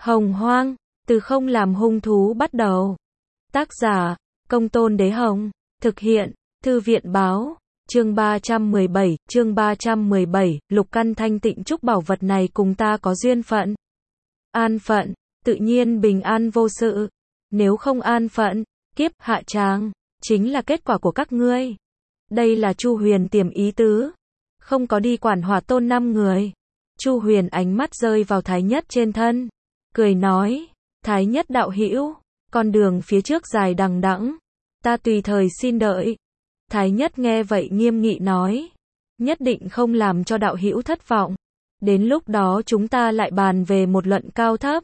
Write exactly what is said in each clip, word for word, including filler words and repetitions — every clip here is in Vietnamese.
Hồng Hoang, từ không làm hung thú bắt đầu. Tác giả, Công Tôn Đế Hồng. Thực hiện, Thư viện Báo. Chương ba trăm mười bảy, chương ba trăm mười bảy, Lục Căn thanh tịnh chúc bảo vật này cùng ta có duyên phận. An phận, tự nhiên bình an vô sự. Nếu không an phận, kiếp hạ tràng, chính là kết quả của các ngươi. Đây là Chu Huyền tiềm ý tứ. Không có đi quản Hỏa Tôn năm người. Chu Huyền ánh mắt rơi vào Thái Nhất trên thân. Cười nói, Thái Nhất đạo hữu, con đường phía trước dài đằng đẵng, ta tùy thời xin đợi. Thái Nhất nghe vậy nghiêm nghị nói, nhất định không làm cho đạo hữu thất vọng. Đến lúc đó chúng ta lại bàn về một luận cao thấp.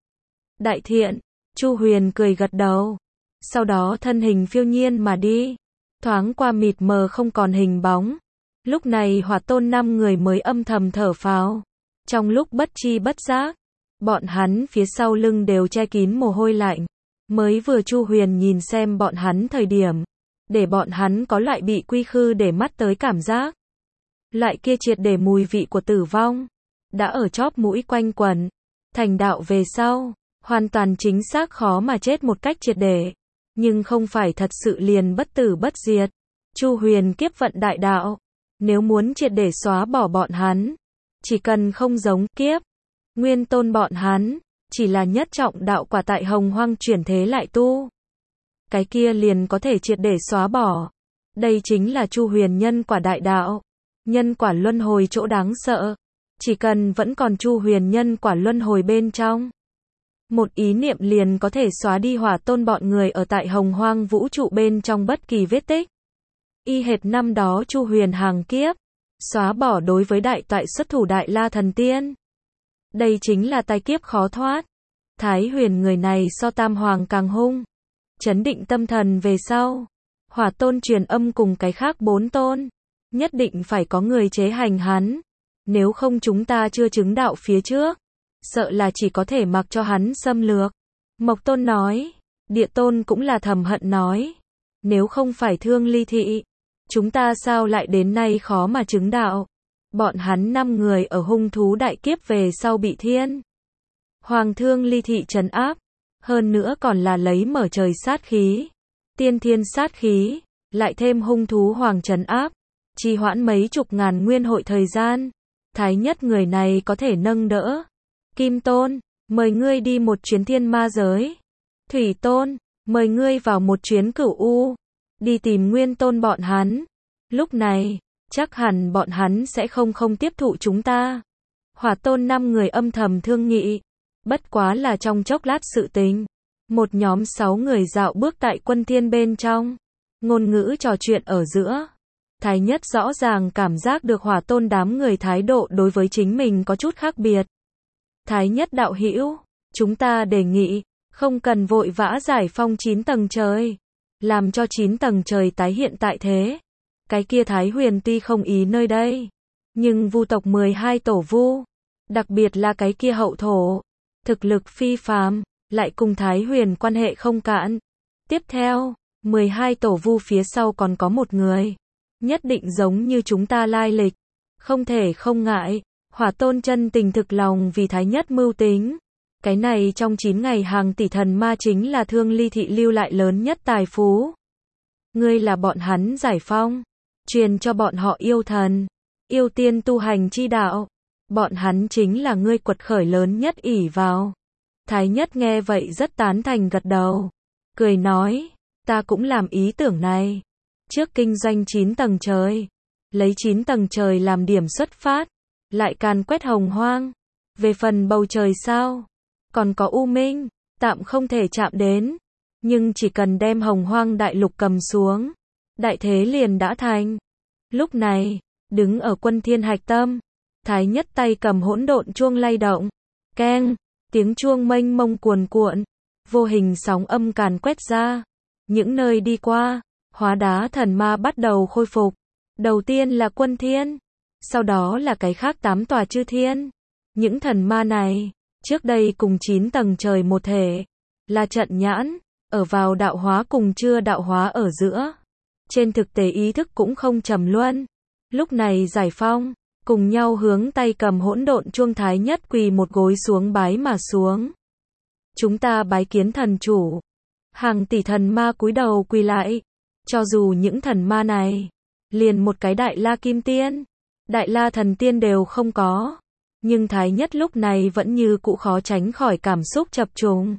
Đại thiện, Chu Huyền cười gật đầu. Sau đó thân hình phiêu nhiên mà đi. Thoáng qua mịt mờ không còn hình bóng. Lúc này Hỏa Tôn năm người mới âm thầm thở phào. Trong lúc bất chi bất giác, bọn hắn phía sau lưng đều che kín mồ hôi lạnh. Mới vừa Chu Huyền nhìn xem bọn hắn thời điểm, để bọn hắn có loại bị quy khư để mắt tới cảm giác. Loại kia triệt để mùi vị của tử vong, đã ở chóp mũi quanh quẩn. Thành đạo về sau, hoàn toàn chính xác khó mà chết một cách triệt để. Nhưng không phải thật sự liền bất tử bất diệt. Chu Huyền kiếp vận đại đạo, nếu muốn triệt để xóa bỏ bọn hắn, chỉ cần không giống kiếp Nguyên Tôn bọn hắn, chỉ là nhất trọng đạo quả tại Hồng Hoang chuyển thế lại tu. Cái kia liền có thể triệt để xóa bỏ. Đây chính là Chu Huyền nhân quả đại đạo. Nhân quả luân hồi chỗ đáng sợ. Chỉ cần vẫn còn Chu Huyền nhân quả luân hồi bên trong, một ý niệm liền có thể xóa đi Hỏa Tôn bọn người ở tại Hồng Hoang vũ trụ bên trong bất kỳ vết tích. Y hệt năm đó Chu Huyền hàng kiếp, xóa bỏ đối với đại toại xuất thủ Đại La Thần Tiên. Đây chính là tai kiếp khó thoát. Thái Huyền người này so Tam Hoàng càng hung. Chấn định tâm thần về sau, Hỏa Tôn truyền âm cùng cái khác bốn tôn, nhất định phải có người chế hành hắn. Nếu không chúng ta chưa chứng đạo phía trước, sợ là chỉ có thể mặc cho hắn xâm lược. Mộc Tôn nói, Địa Tôn cũng là thầm hận nói, nếu không phải Thương Ly Thị, chúng ta sao lại đến nay khó mà chứng đạo. Bọn hắn năm người ở hung thú đại kiếp về sau bị thiên Hoàng Thương Ly Thị trấn áp, hơn nữa còn là lấy mở trời sát khí, tiên thiên sát khí, lại thêm hung thú hoàng trấn áp, trì hoãn mấy chục ngàn nguyên hội thời gian. Thái Nhất người này có thể nâng đỡ. Kim Tôn, mời ngươi đi một chuyến thiên ma giới. Thủy Tôn, mời ngươi vào một chuyến cửu u, đi tìm Nguyên Tôn bọn hắn. Lúc này, chắc hẳn bọn hắn sẽ không không tiếp thụ chúng ta. Hỏa Tôn năm người âm thầm thương nghị. Bất quá là trong chốc lát sự tình. Một nhóm sáu người dạo bước tại quân thiên bên trong. Ngôn ngữ trò chuyện ở giữa. Thái Nhất rõ ràng cảm giác được Hỏa Tôn đám người thái độ đối với chính mình có chút khác biệt. Thái Nhất đạo hữu, chúng ta đề nghị, không cần vội vã giải phong chín tầng trời. Làm cho chín tầng trời tái hiện tại thế. Cái kia Thái Huyền tuy không ý nơi đây, nhưng vu tộc mười hai tổ vu, đặc biệt là cái kia hậu thổ, thực lực phi phàm, lại cùng Thái Huyền quan hệ không cạn. Tiếp theo, mười hai tổ vu phía sau còn có một người, nhất định giống như chúng ta lai lịch, không thể không ngại. Hỏa Tôn chân tình thực lòng vì Thái Nhất mưu tính. Cái này trong chín ngày hàng tỷ thần ma chính là Thương Ly Thị lưu lại lớn nhất tài phú. Ngươi là bọn hắn giải phong, truyền cho bọn họ yêu thần, yêu tiên tu hành chi đạo. Bọn hắn chính là ngươi quật khởi lớn nhất ỷ vào. Thái Nhất nghe vậy rất tán thành gật đầu. Cười nói, ta cũng làm ý tưởng này. Trước kinh doanh chín tầng trời, lấy chín tầng trời làm điểm xuất phát, lại càn quét Hồng Hoang. Về phần bầu trời sao, còn có U Minh, tạm không thể chạm đến. Nhưng chỉ cần đem Hồng Hoang đại lục cầm xuống, đại thế liền đã thành. Lúc này, đứng ở quân thiên hạch tâm, Thái Nhất tay cầm hỗn độn chuông lay động. Keng, tiếng chuông mênh mông cuồn cuộn, vô hình sóng âm càn quét ra. Những nơi đi qua, hóa đá thần ma bắt đầu khôi phục. Đầu tiên là quân thiên, sau đó là cái khác tám tòa chư thiên. Những thần ma này, trước đây cùng chín tầng trời một thể, là trận nhãn, ở vào đạo hóa cùng chưa đạo hóa ở giữa. Trên thực tế ý thức cũng không trầm luân. Lúc này giải phong, cùng nhau hướng tay cầm hỗn độn chuông Thái Nhất quỳ một gối xuống bái mà xuống. chúng ta bái kiến thần chủ. Hàng tỷ thần ma cúi đầu quỳ lại. Cho dù những thần ma này, liền một cái Đại La Kim Tiên, Đại La Thần Tiên đều không có. Nhưng Thái Nhất lúc này vẫn như cũ khó tránh khỏi cảm xúc chập trùng.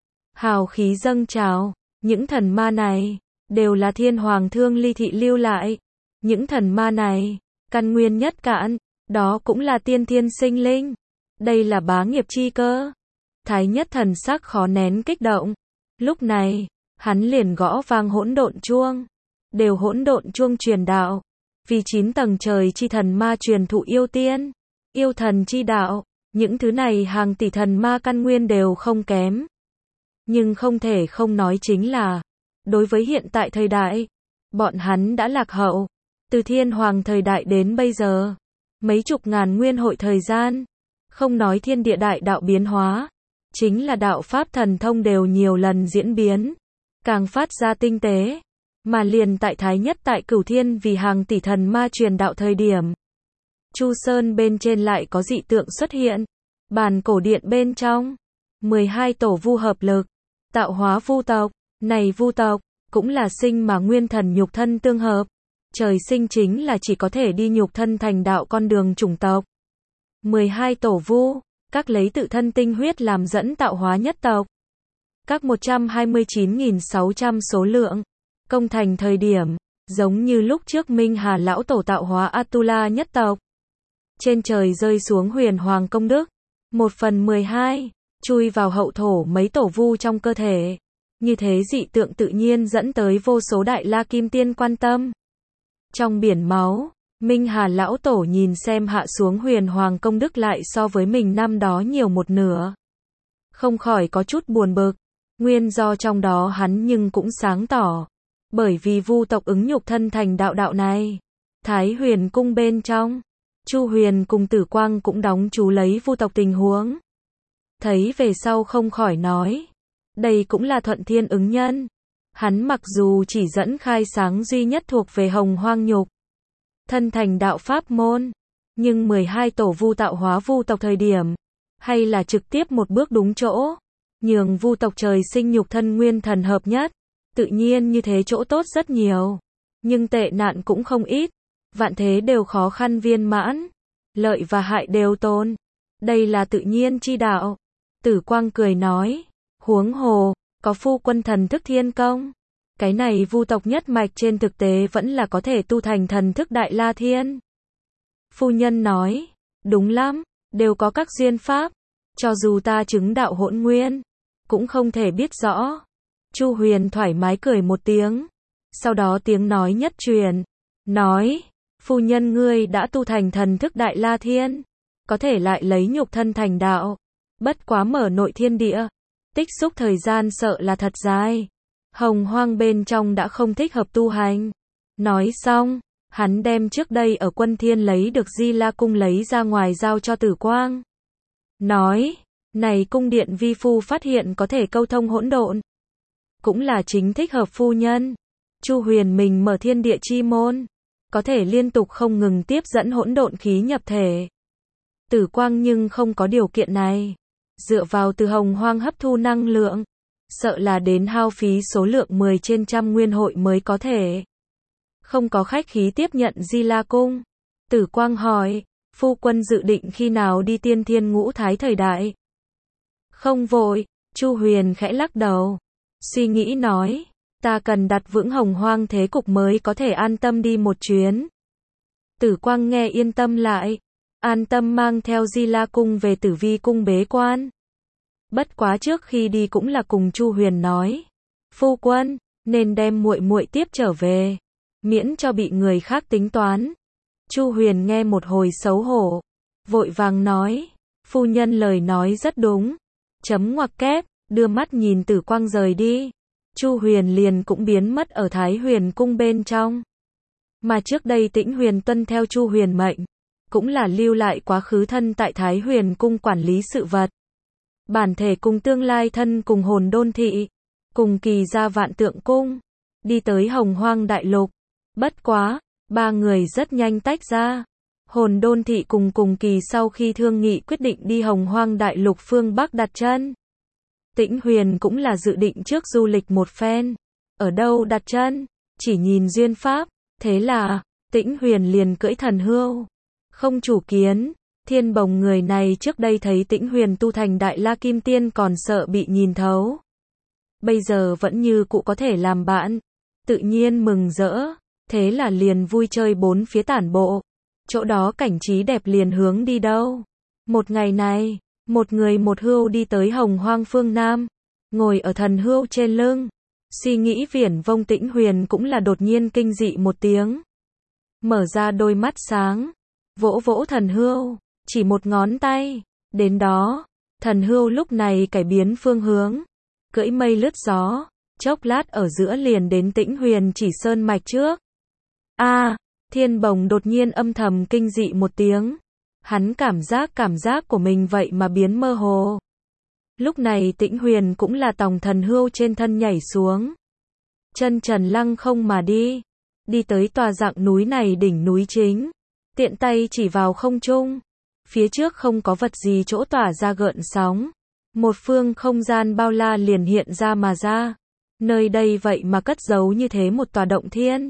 Hào khí dâng trào, những thần ma này, đều là Thiên Hoàng Thương Ly Thị lưu lại. Những thần ma này, căn nguyên nhất cạn, đó cũng là tiên thiên sinh linh. Đây là bá nghiệp chi cơ. Thái Nhất thần sắc khó nén kích động. Lúc này, hắn liền gõ vang hỗn độn chuông. Đều hỗn độn chuông truyền đạo. Vì chín tầng trời chi thần ma truyền thụ yêu tiên, yêu thần chi đạo. Những thứ này hàng tỷ thần ma căn nguyên đều không kém. Nhưng không thể không nói chính là, đối với hiện tại thời đại, bọn hắn đã lạc hậu. Từ Thiên Hoàng thời đại đến bây giờ, mấy chục ngàn nguyên hội thời gian, không nói thiên địa đại đạo biến hóa, chính là đạo pháp thần thông đều nhiều lần diễn biến, càng phát ra tinh tế, mà liền tại Thái Nhất tại Cửu Thiên vì hàng tỷ thần ma truyền đạo thời điểm, Chu Sơn bên trên lại có dị tượng xuất hiện, bàn cổ điện bên trong, mười hai tổ vu hợp lực, tạo hóa vu tộc, này vu tộc, cũng là sinh mà nguyên thần nhục thân tương hợp, trời sinh chính là chỉ có thể đi nhục thân thành đạo con đường chủng tộc. mười hai tổ vu, các lấy tự thân tinh huyết làm dẫn tạo hóa nhất tộc. Các một trăm hai mươi chín nghìn sáu trăm số lượng, công thành thời điểm, giống như lúc trước Minh Hà lão tổ tạo hóa Atula nhất tộc. Trên trời rơi xuống huyền hoàng công đức, một phần mười hai, chui vào hậu thổ mấy tổ vu trong cơ thể. Như thế dị tượng tự nhiên dẫn tới vô số Đại La Kim Tiên quan tâm. Trong biển máu, Minh Hà lão tổ nhìn xem hạ xuống huyền hoàng công đức lại so với mình năm đó nhiều một nửa. Không khỏi có chút buồn bực, nguyên do trong đó hắn nhưng cũng sáng tỏ. Bởi vì vu tộc ứng nhục thân thành đạo đạo này. Thái Huyền cung bên trong, Chu Huyền cùng Tử Quang cũng đóng chú lấy vu tộc tình huống. Thấy về sau không khỏi nói, đây cũng là thuận thiên ứng nhân. Hắn mặc dù chỉ dẫn khai sáng duy nhất thuộc về hồng hoang nhục thân thành đạo pháp môn, nhưng mười hai tổ vu tạo hóa vu tộc thời điểm, hay là trực tiếp một bước đúng chỗ, nhường vu tộc trời sinh nhục thân nguyên thần hợp nhất, tự nhiên như thế chỗ tốt rất nhiều, nhưng tệ nạn cũng không ít, vạn thế đều khó khăn viên mãn, lợi và hại đều tồn, đây là tự nhiên chi đạo. Tử Quang cười nói, huống hồ, có phu quân thần thức thiên công. Cái này vu tộc nhất mạch trên thực tế vẫn là có thể tu thành thần thức Đại La Thiên. Phu nhân nói, đúng lắm, đều có các duyên pháp, cho dù ta chứng đạo hỗn nguyên, cũng không thể biết rõ. Chu Huyền thoải mái cười một tiếng, sau đó tiếng nói nhất truyền, nói, phu nhân ngươi đã tu thành thần thức Đại La Thiên, có thể lại lấy nhục thân thành đạo, bất quá mở nội thiên địa, tích xúc thời gian sợ là thật dài. Hồng hoang bên trong đã không thích hợp tu hành. Nói xong, hắn đem trước đây ở Quân Thiên lấy được Di La cung lấy ra ngoài giao cho Tử Quang. Nói, này cung điện vi phu phát hiện có thể câu thông hỗn độn. Cũng là chính thích hợp phu nhân. Chu Huyền mình mở thiên địa chi môn, có thể liên tục không ngừng tiếp dẫn hỗn độn khí nhập thể. Tử Quang nhưng không có điều kiện này. Dựa vào từ hồng hoang hấp thu năng lượng, sợ là đến hao phí số lượng mười trên trăm nguyên hội mới có thể. Không có khách khí tiếp nhận Di La cung. Tử Quang hỏi, phu quân dự định khi nào đi tiên thiên ngũ thái thời đại? Không vội, Chu Huyền khẽ lắc đầu. Suy nghĩ nói, ta cần đặt vững hồng hoang thế cục mới có thể an tâm đi một chuyến. Tử Quang nghe yên tâm lại, an tâm mang theo Di La cung về Tử Vi cung bế quan. Bất quá trước khi đi cũng là cùng Chu Huyền nói, phu quân, nên đem muội muội tiếp trở về, miễn cho bị người khác tính toán. Chu Huyền nghe một hồi xấu hổ, vội vàng nói, phu nhân lời nói rất đúng. Chấm ngoặc kép, đưa mắt nhìn Tử Quang rời đi. Chu Huyền liền cũng biến mất ở Thái Huyền cung bên trong. Mà trước đây Tĩnh Huyền tuân theo Chu Huyền mệnh, cũng là lưu lại quá khứ thân tại Thái Huyền cung quản lý sự vật. Bản thể cùng tương lai thân cùng hồn đôn thị, cùng kỳ ra vạn tượng cung, đi tới hồng hoang đại lục. Bất quá, ba người rất nhanh tách ra. Hồn đôn thị cùng cùng kỳ sau khi thương nghị quyết định đi hồng hoang đại lục phương Bắc đặt chân. Tĩnh Huyền cũng là dự định trước du lịch một phen. Ở đâu đặt chân? Chỉ nhìn duyên pháp. Thế là, Tĩnh Huyền liền cưỡi thần hươu. Không chủ kiến, Thiên Bồng người này trước đây thấy Tĩnh Huyền tu thành Đại La Kim Tiên còn sợ bị nhìn thấu. Bây giờ vẫn như cũ có thể làm bạn. Tự nhiên mừng rỡ. Thế là liền vui chơi bốn phía tản bộ. Chỗ đó cảnh trí đẹp liền hướng đi đâu. Một ngày này, một người một hươu đi tới Hồng Hoang phương Nam. Ngồi ở thần hươu trên lưng. Suy nghĩ viển vông Tĩnh Huyền cũng là đột nhiên kinh dị một tiếng. Mở ra đôi mắt sáng. Vỗ vỗ thần hươu. Chỉ một ngón tay. Đến đó. Thần hươu lúc này cải biến phương hướng. Cưỡi mây lướt gió. Chốc lát ở giữa liền đến Tĩnh Huyền chỉ sơn mạch trước. A, à, Thiên Bồng đột nhiên âm thầm kinh dị một tiếng. Hắn cảm giác cảm giác của mình vậy mà biến mơ hồ. Lúc này Tĩnh Huyền cũng là tòng thần hươu trên thân nhảy xuống. Chân trần lăng không mà đi. Đi tới tòa dạng núi này đỉnh núi chính. Tiện tay chỉ vào không trung. Phía trước không có vật gì chỗ tỏa ra gợn sóng. Một phương không gian bao la liền hiện ra mà ra. Nơi đây vậy mà cất giấu như thế một tòa động thiên.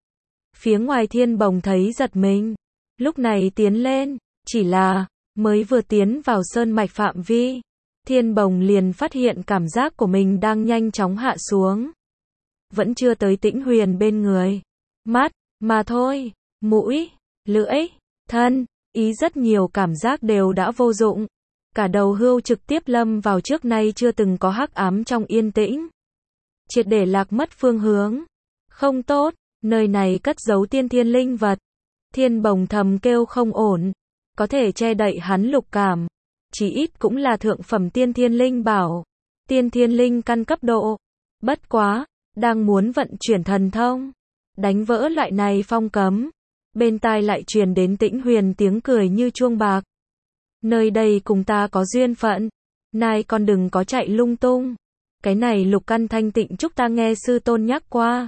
Phía ngoài Thiên Bồng thấy giật mình. Lúc này tiến lên. Chỉ là, mới vừa tiến vào sơn mạch phạm vi. Thiên Bồng liền phát hiện cảm giác của mình đang nhanh chóng hạ xuống. Vẫn chưa tới Tĩnh Huyền bên người. Mắt, mà thôi. Mũi, lưỡi, thân, ý rất nhiều cảm giác đều đã vô dụng. Cả đầu hươu trực tiếp lâm vào trước nay chưa từng có hắc ám trong yên tĩnh. Triệt để lạc mất phương hướng. Không tốt, nơi này cất giấu tiên thiên linh vật. Thiên Bồng thầm kêu không ổn. Có thể che đậy hắn lục cảm. Chỉ ít cũng là thượng phẩm tiên thiên linh bảo. Tiên thiên linh căn cấp độ. Bất quá, đang muốn vận chuyển thần thông. Đánh vỡ loại này phong cấm. Bên tai lại truyền đến Tĩnh Huyền tiếng cười như chuông bạc. Nơi đây cùng ta có duyên phận. Nay con đừng có chạy lung tung. Cái này lục căn thanh tịnh trúc ta nghe sư tôn nhắc qua.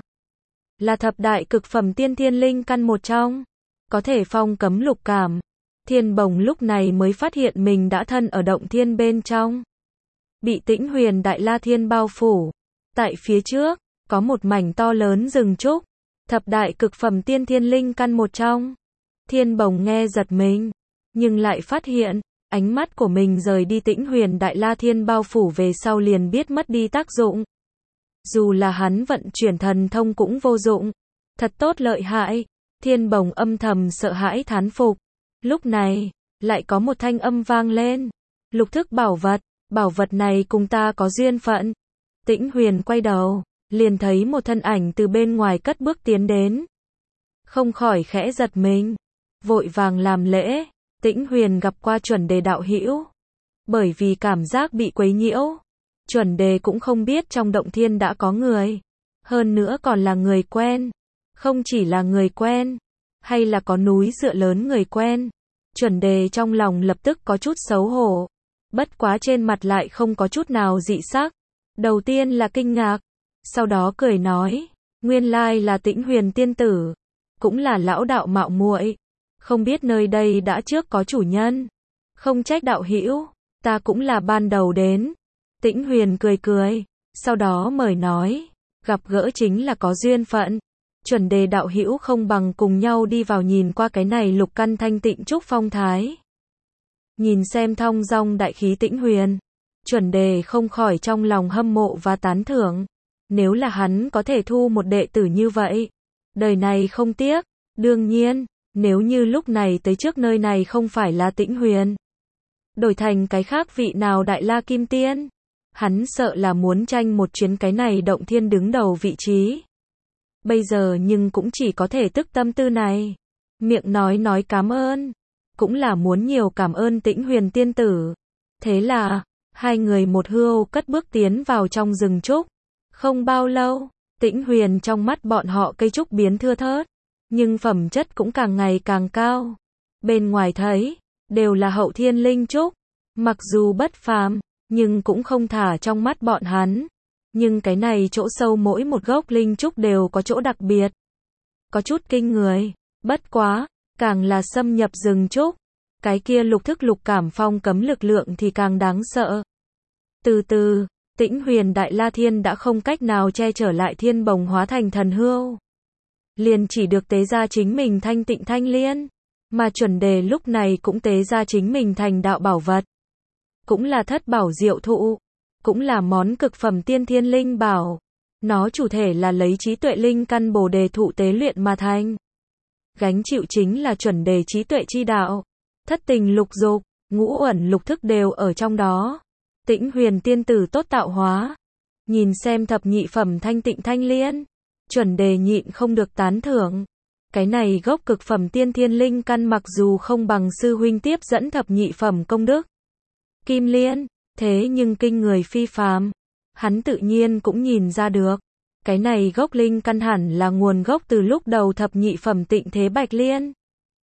Là thập đại cực phẩm tiên thiên linh căn một trong. Có thể phong cấm lục cảm. Thiên Bồng lúc này mới phát hiện mình đã thân ở động thiên bên trong. Bị Tĩnh Huyền Đại La Thiên bao phủ. Tại phía trước, có một mảnh to lớn rừng trúc. Thập đại cực phẩm tiên thiên linh căn một trong. Thiên Bồng nghe giật mình. Nhưng lại phát hiện, ánh mắt của mình rời đi Tĩnh Huyền Đại La Thiên bao phủ về sau liền biết mất đi tác dụng. Dù là hắn vận chuyển thần thông cũng vô dụng. Thật tốt lợi hại. Thiên Bồng âm thầm sợ hãi thán phục. Lúc này, lại có một thanh âm vang lên. Lục thức bảo vật, bảo vật này cùng ta có duyên phận. Tĩnh Huyền quay đầu, liền thấy một thân ảnh từ bên ngoài cất bước tiến đến. Không khỏi khẽ giật mình. Vội vàng làm lễ. Tĩnh Huyền gặp qua Chuẩn Đề đạo hữu. Bởi vì cảm giác bị quấy nhiễu. Chuẩn Đề cũng không biết trong động thiên đã có người. Hơn nữa còn là người quen. Không chỉ là người quen. Hay là có núi dựa lớn người quen. Chuẩn Đề trong lòng lập tức có chút xấu hổ. Bất quá trên mặt lại không có chút nào dị sắc. Đầu tiên là kinh ngạc. Sau đó cười nói. Nguyên lai là Tĩnh Huyền tiên tử. Cũng là lão đạo mạo muội. Không biết nơi đây đã trước có chủ nhân. Không trách đạo hữu. Ta cũng là ban đầu đến. Tĩnh Huyền cười cười. Sau đó mời nói. Gặp gỡ chính là có duyên phận. Chuẩn Đề đạo hữu không bằng cùng nhau đi vào nhìn qua cái này lục căn thanh tịnh trúc phong thái. Nhìn xem thong dong đại khí Tĩnh Huyền. Chuẩn Đề không khỏi trong lòng hâm mộ và tán thưởng. Nếu là hắn có thể thu một đệ tử như vậy. Đời này không tiếc. Đương nhiên, nếu như lúc này tới trước nơi này không phải là Tĩnh Huyền. Đổi thành cái khác vị nào Đại La Kim Tiên. Hắn sợ là muốn tranh một chuyến cái này động thiên đứng đầu vị trí. Bây giờ nhưng cũng chỉ có thể tức tâm tư này. Miệng nói nói cảm ơn. Cũng là muốn nhiều cảm ơn Tĩnh Huyền tiên tử. Thế là, hai người một hươu cất bước tiến vào trong rừng trúc. Không bao lâu, Tĩnh Huyền trong mắt bọn họ cây trúc biến thưa thớt. Nhưng phẩm chất cũng càng ngày càng cao. Bên ngoài thấy, đều là hậu thiên linh trúc. Mặc dù bất phàm, nhưng cũng không thả trong mắt bọn hắn. Nhưng cái này chỗ sâu mỗi một gốc linh trúc đều có chỗ đặc biệt. Có chút kinh người. Bất quá, càng là xâm nhập rừng trúc. Cái kia lục thức lục cảm phong cấm lực lượng thì càng đáng sợ. Từ từ, Tĩnh Huyền Đại La Thiên đã không cách nào che chở lại Thiên Bồng hóa thành thần hươu. Liền chỉ được tế ra chính mình thanh tịnh thanh liên. Mà chuẩn đề lúc này cũng tế ra chính mình thành đạo bảo vật. Cũng là thất bảo diệu thụ. Cũng là món cực phẩm tiên thiên linh bảo. Nó chủ thể là lấy trí tuệ linh căn bồ đề thụ tế luyện mà thành. Gánh chịu chính là chuẩn đề trí tuệ chi đạo. Thất tình lục dục, ngũ uẩn lục thức đều ở trong đó. Tĩnh Huyền tiên tử tốt tạo hóa. Nhìn xem thập nhị phẩm thanh tịnh thanh liên. Chuẩn đề nhịn không được tán thưởng. Cái này gốc cực phẩm tiên thiên linh căn mặc dù không bằng sư huynh tiếp dẫn thập nhị phẩm công đức Kim Liên, thế nhưng kinh người phi phàm. Hắn tự nhiên cũng nhìn ra được. Cái này gốc linh căn hẳn là nguồn gốc từ lúc đầu thập nhị phẩm tịnh thế Bạch Liên.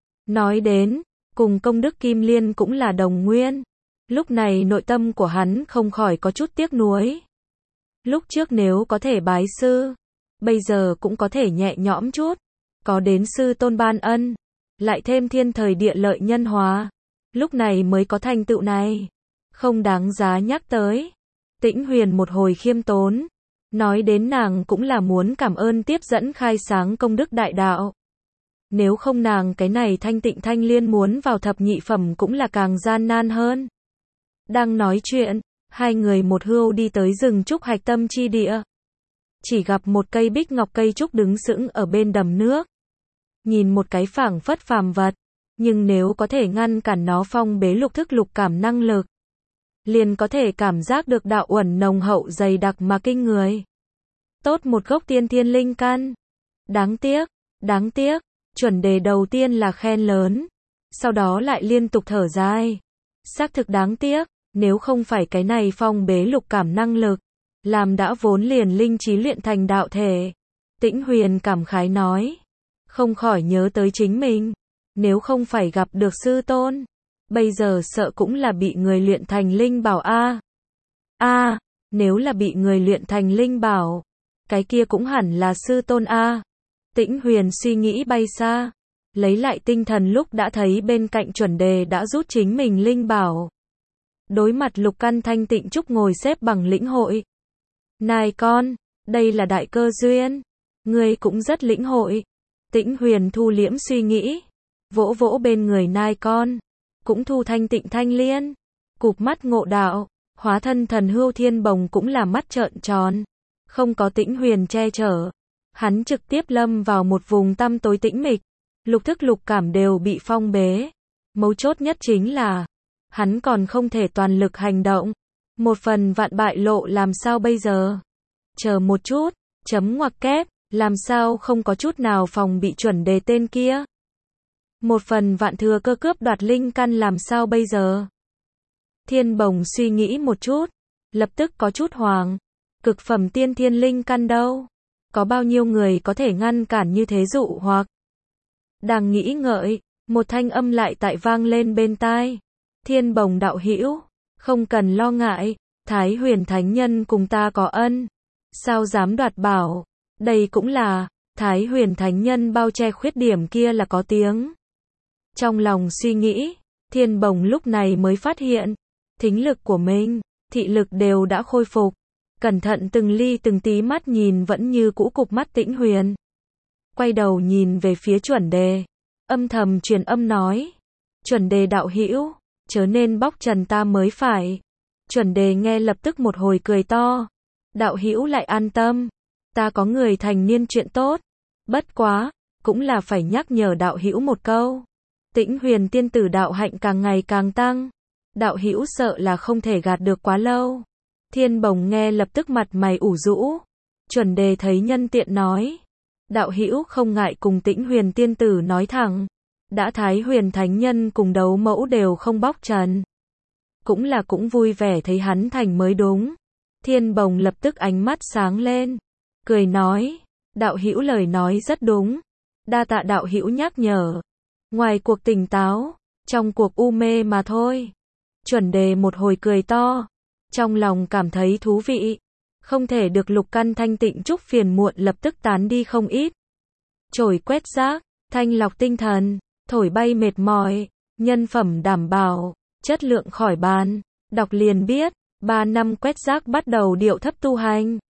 Nói đến, cùng công đức Kim Liên cũng là đồng nguyên. Lúc này nội tâm của hắn không khỏi có chút tiếc nuối. Lúc trước nếu có thể bái sư, bây giờ cũng có thể nhẹ nhõm chút. Có đến sư tôn ban ân, lại thêm thiên thời địa lợi nhân hòa. Lúc này mới có thành tựu này. Không đáng giá nhắc tới. Tĩnh Huyền một hồi khiêm tốn. Nói đến nàng cũng là muốn cảm ơn tiếp dẫn khai sáng công đức đại đạo. Nếu không nàng cái này thanh tịnh thanh liên muốn vào thập nhị phẩm cũng là càng gian nan hơn. Đang nói chuyện, hai người một hươu đi tới rừng trúc hạch tâm chi địa. Chỉ gặp một cây bích ngọc cây trúc đứng sững ở bên đầm nước. Nhìn một cái phảng phất phàm vật, nhưng nếu có thể ngăn cản nó phong bế lục thức lục cảm năng lực, liền có thể cảm giác được đạo uẩn nồng hậu dày đặc mà kinh người. Tốt một gốc tiên thiên linh căn. Đáng tiếc, đáng tiếc, chuẩn đề đầu tiên là khen lớn, sau đó lại liên tục thở dài. Xác thực đáng tiếc, nếu không phải cái này phong bế lục cảm năng lực, làm đã vốn liền linh trí luyện thành đạo thể. Tĩnh Huyền cảm khái nói, không khỏi nhớ tới chính mình, nếu không phải gặp được sư tôn, bây giờ sợ cũng là bị người luyện thành linh bảo a. A, nếu là bị người luyện thành linh bảo, cái kia cũng hẳn là sư tôn a. Tĩnh Huyền suy nghĩ bay xa, lấy lại tinh thần lúc đã thấy bên cạnh chuẩn đề đã rút chính mình linh bảo. Đối mặt lục căn thanh tịnh trúc ngồi xếp bằng lĩnh hội. Này con, đây là đại cơ duyên, ngươi cũng rất lĩnh hội. Tĩnh Huyền thu liễm suy nghĩ, vỗ vỗ bên người nai con, cũng thu thanh tịnh thanh liên, cụp mắt ngộ đạo, hóa thân thần hươu Thiên Bồng cũng là mắt trợn tròn, không có Tĩnh Huyền che chở, hắn trực tiếp lâm vào một vùng tăm tối tĩnh mịch, lục thức lục cảm đều bị phong bế, mấu chốt nhất chính là, hắn còn không thể toàn lực hành động, một phần vạn bại lộ làm sao bây giờ? Chờ một chút, chấm ngoặc kép, làm sao không có chút nào phòng bị chuẩn đề tên kia? Một phần vạn thừa cơ cướp đoạt linh căn làm sao bây giờ? Thiên Bồng suy nghĩ một chút, lập tức có chút hoàng, cực phẩm tiên thiên linh căn đâu? Có bao nhiêu người có thể ngăn cản như thế dụ hoặc? Đang nghĩ ngợi, một thanh âm lại tại vang lên bên tai. Thiên Bồng đạo hữu, không cần lo ngại, Thái Huyền Thánh Nhân cùng ta có ân, sao dám đoạt bảo? Đây cũng là, Thái Huyền Thánh Nhân bao che khuyết điểm kia là có tiếng. Trong lòng suy nghĩ, Thiên Bồng lúc này mới phát hiện, thính lực của mình, thị lực đều đã khôi phục. Cẩn thận từng ly từng tí mắt nhìn vẫn như cũ cụp mắt Tĩnh Huyền. Quay đầu nhìn về phía chuẩn đề, âm thầm truyền âm nói, chuẩn đề đạo hữu, chớ nên bóc trần ta mới phải. Chuẩn đề nghe lập tức một hồi cười to, đạo hữu lại an tâm, ta có người thành niên chuyện tốt, bất quá, cũng là phải nhắc nhở đạo hữu một câu. Tĩnh Huyền tiên tử đạo hạnh càng ngày càng tăng, đạo hữu sợ là không thể gạt được quá lâu. Thiên Bồng nghe lập tức mặt mày ủ rũ, chuẩn đề thấy nhân tiện nói, đạo hữu không ngại cùng Tĩnh Huyền tiên tử nói thẳng, đã Thái Huyền Thánh Nhân cùng đấu mẫu đều không bóc trần, cũng là cũng vui vẻ thấy hắn thành mới đúng. Thiên Bồng lập tức ánh mắt sáng lên, cười nói, đạo hữu lời nói rất đúng, đa tạ đạo hữu nhắc nhở. Ngoài cuộc tỉnh táo, trong cuộc u mê mà thôi. Chuẩn đề một hồi cười to, trong lòng cảm thấy thú vị, không thể được lục căn thanh tịnh trúc phiền muộn lập tức tán đi không ít. Trồi quét rác, thanh lọc tinh thần, thổi bay mệt mỏi, nhân phẩm đảm bảo, chất lượng khỏi bàn, đọc liền biết. Ba năm quét rác bắt đầu điệu thấp tu hành.